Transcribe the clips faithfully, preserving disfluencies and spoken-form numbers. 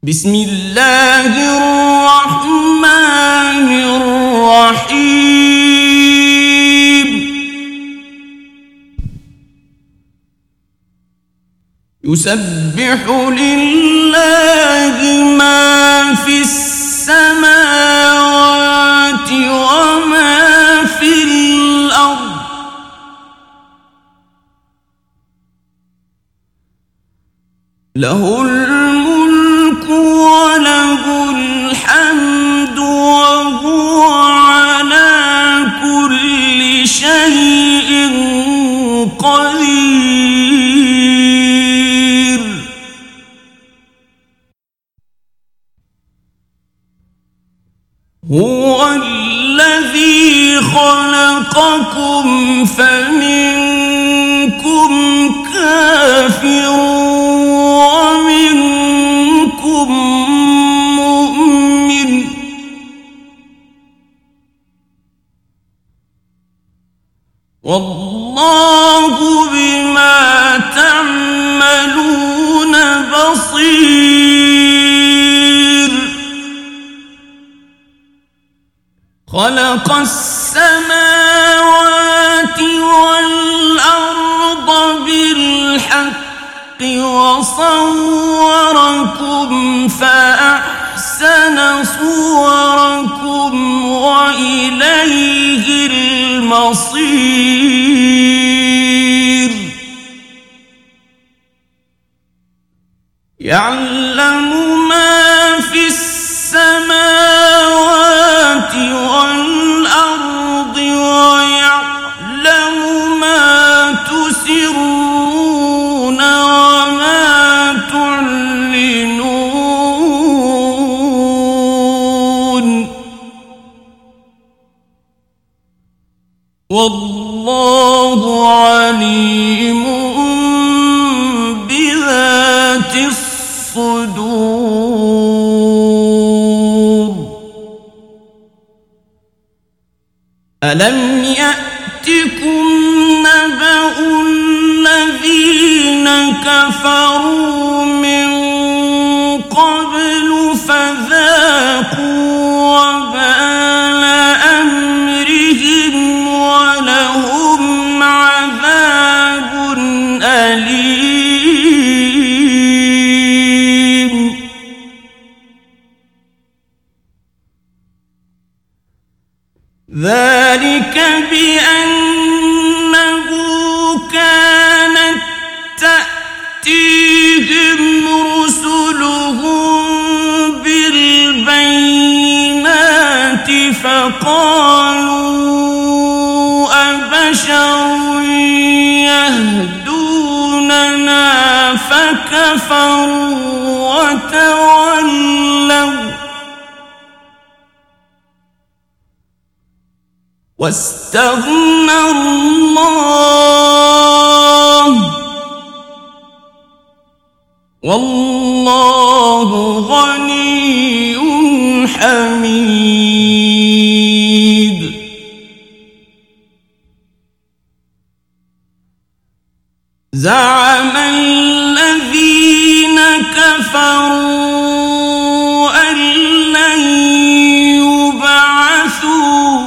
بسم الله الرحمن الرحيم يسبح لله ما في السماوات وما في الأرض له الملك وله الحمد وهو على كل شيء قدير. هو الذي خلقكم فمنكم كافر ومنكم مؤمن والله بما تعملون بصير. خلق السماوات والأرض بالحق وصوركم فأحسن صوركم وإليه المصير. يعلم ما في السماوات والأرض ويعلم ما تسرون وما تعلنون والله عليم بذات الصدور. ألم يأتكم نبأ الذين كفروا من قبل فذاقوا وبال أمرهم ولهم عذاب أليم. ذلك بأنه كانت تأتيهم رسلهم بالبينات فقالوا أبشر يهدوننا فكفروا وتولوا واستغنى الله والله غني حميد. زعم الذين كفروا أن لن يبعثوا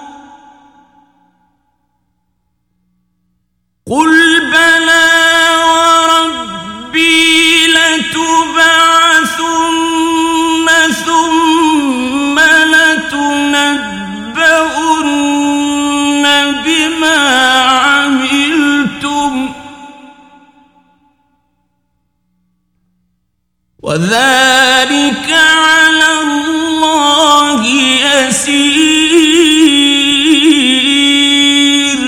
قل بلى وربي لتبعثن ثم لتنبؤن بما عملتم وذلك على الله يسير.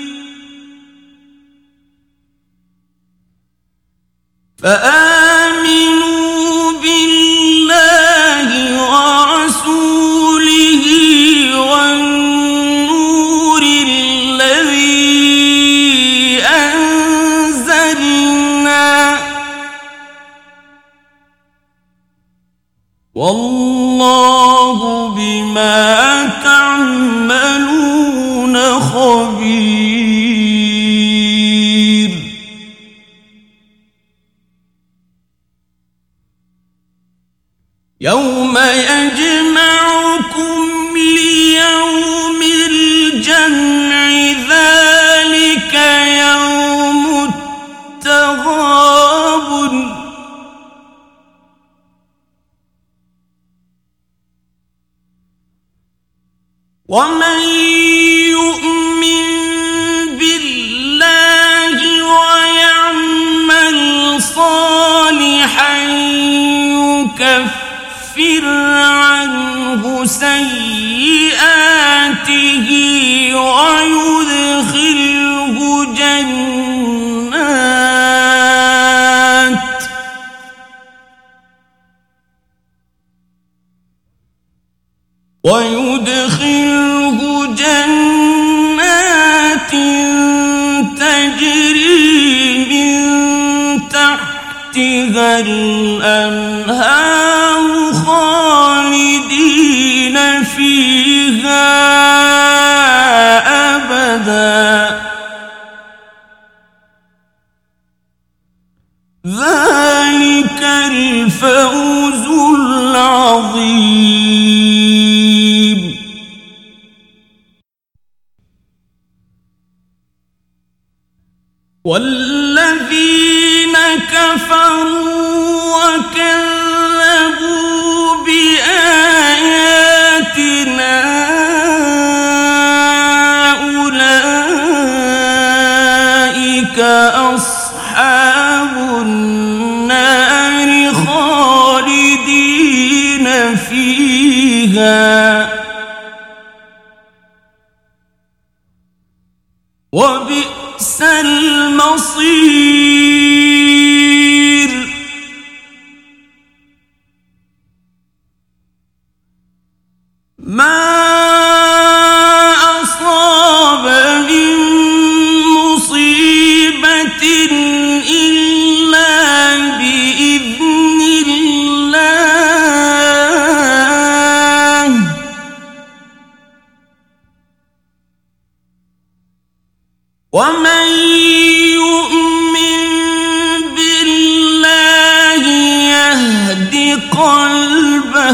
فآمنوا بالله ورسوله والنور الذي أنزلنا والله بما تعملون خبير. يوم يجمعكم ليوم الجمع ذلك يوم التغابن ومن يؤمن بالله ويعمل صالحا يكفر عنه سيئاته ويدخله جنات ويدخله جنات تجري من تحتها الأنهار خالدين فيها أبدا ذلك الفوز العظيم. والذين كفروا وكذبوا بآياتنا أولئك أصحاب النار خالدين فيها وبئس المصير. ما أصاب من مصيبة إلا بإذن الله ومن يؤمن بالله يهد قلبه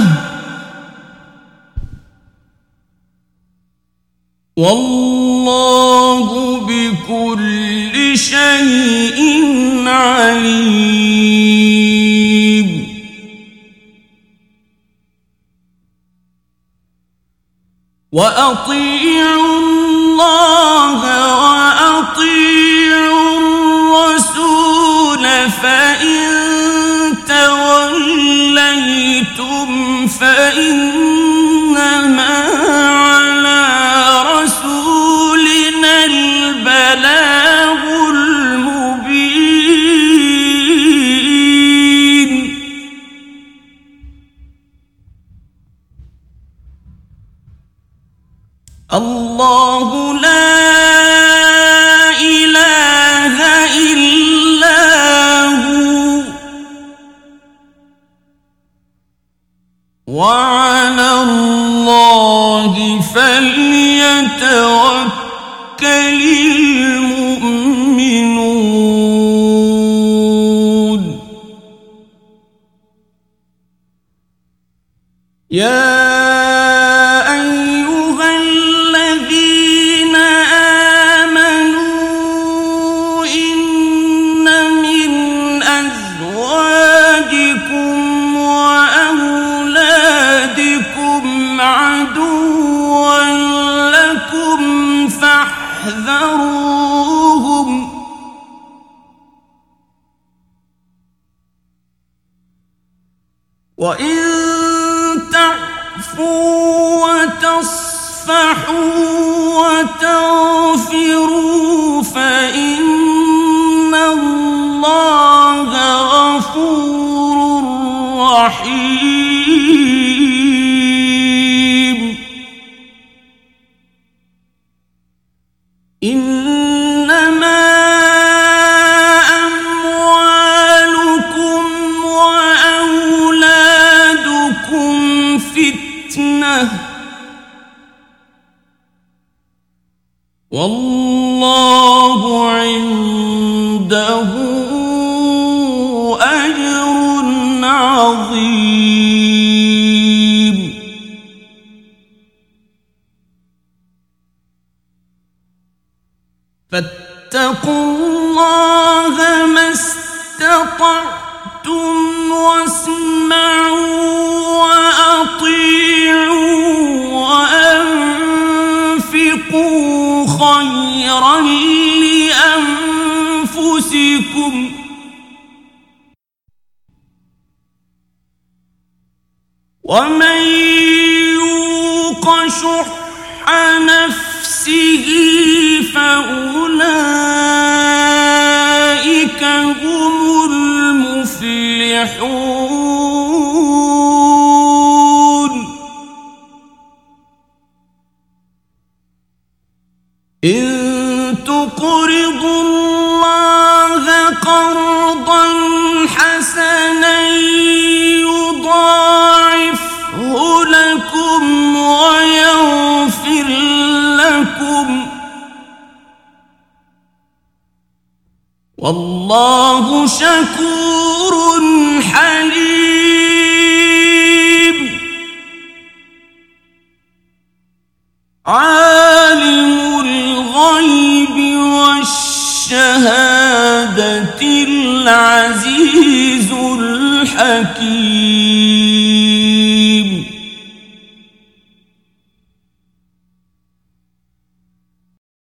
والله بكل شيء عليم. وأطيعوا الله وأطيعوا الرسول فإن توليتم فإنما على رسولنا البلاغ المبين. الله لا إله إلا هو وعلى الله فليتوكل المؤمنون. يا فاحذروهم وإن تعفوا وتصفحوا وتغفروا فإن الله غفور رحيم. إنما أموالكم وأولادكم فتنة والله عنده أجر عظيم. فاتقوا الله ما استطعتم واسمعوا وأطيعوا وأنفقوا خيرا لأنفسكم ومن يوق شح نفسه فأولئك هم المفلحون إن تقرضوا الله قرضا حسنا يضاعفه لكم ويغفر لكم والله شكور حليم عالم الغيب والشهادة العزيز الحكيم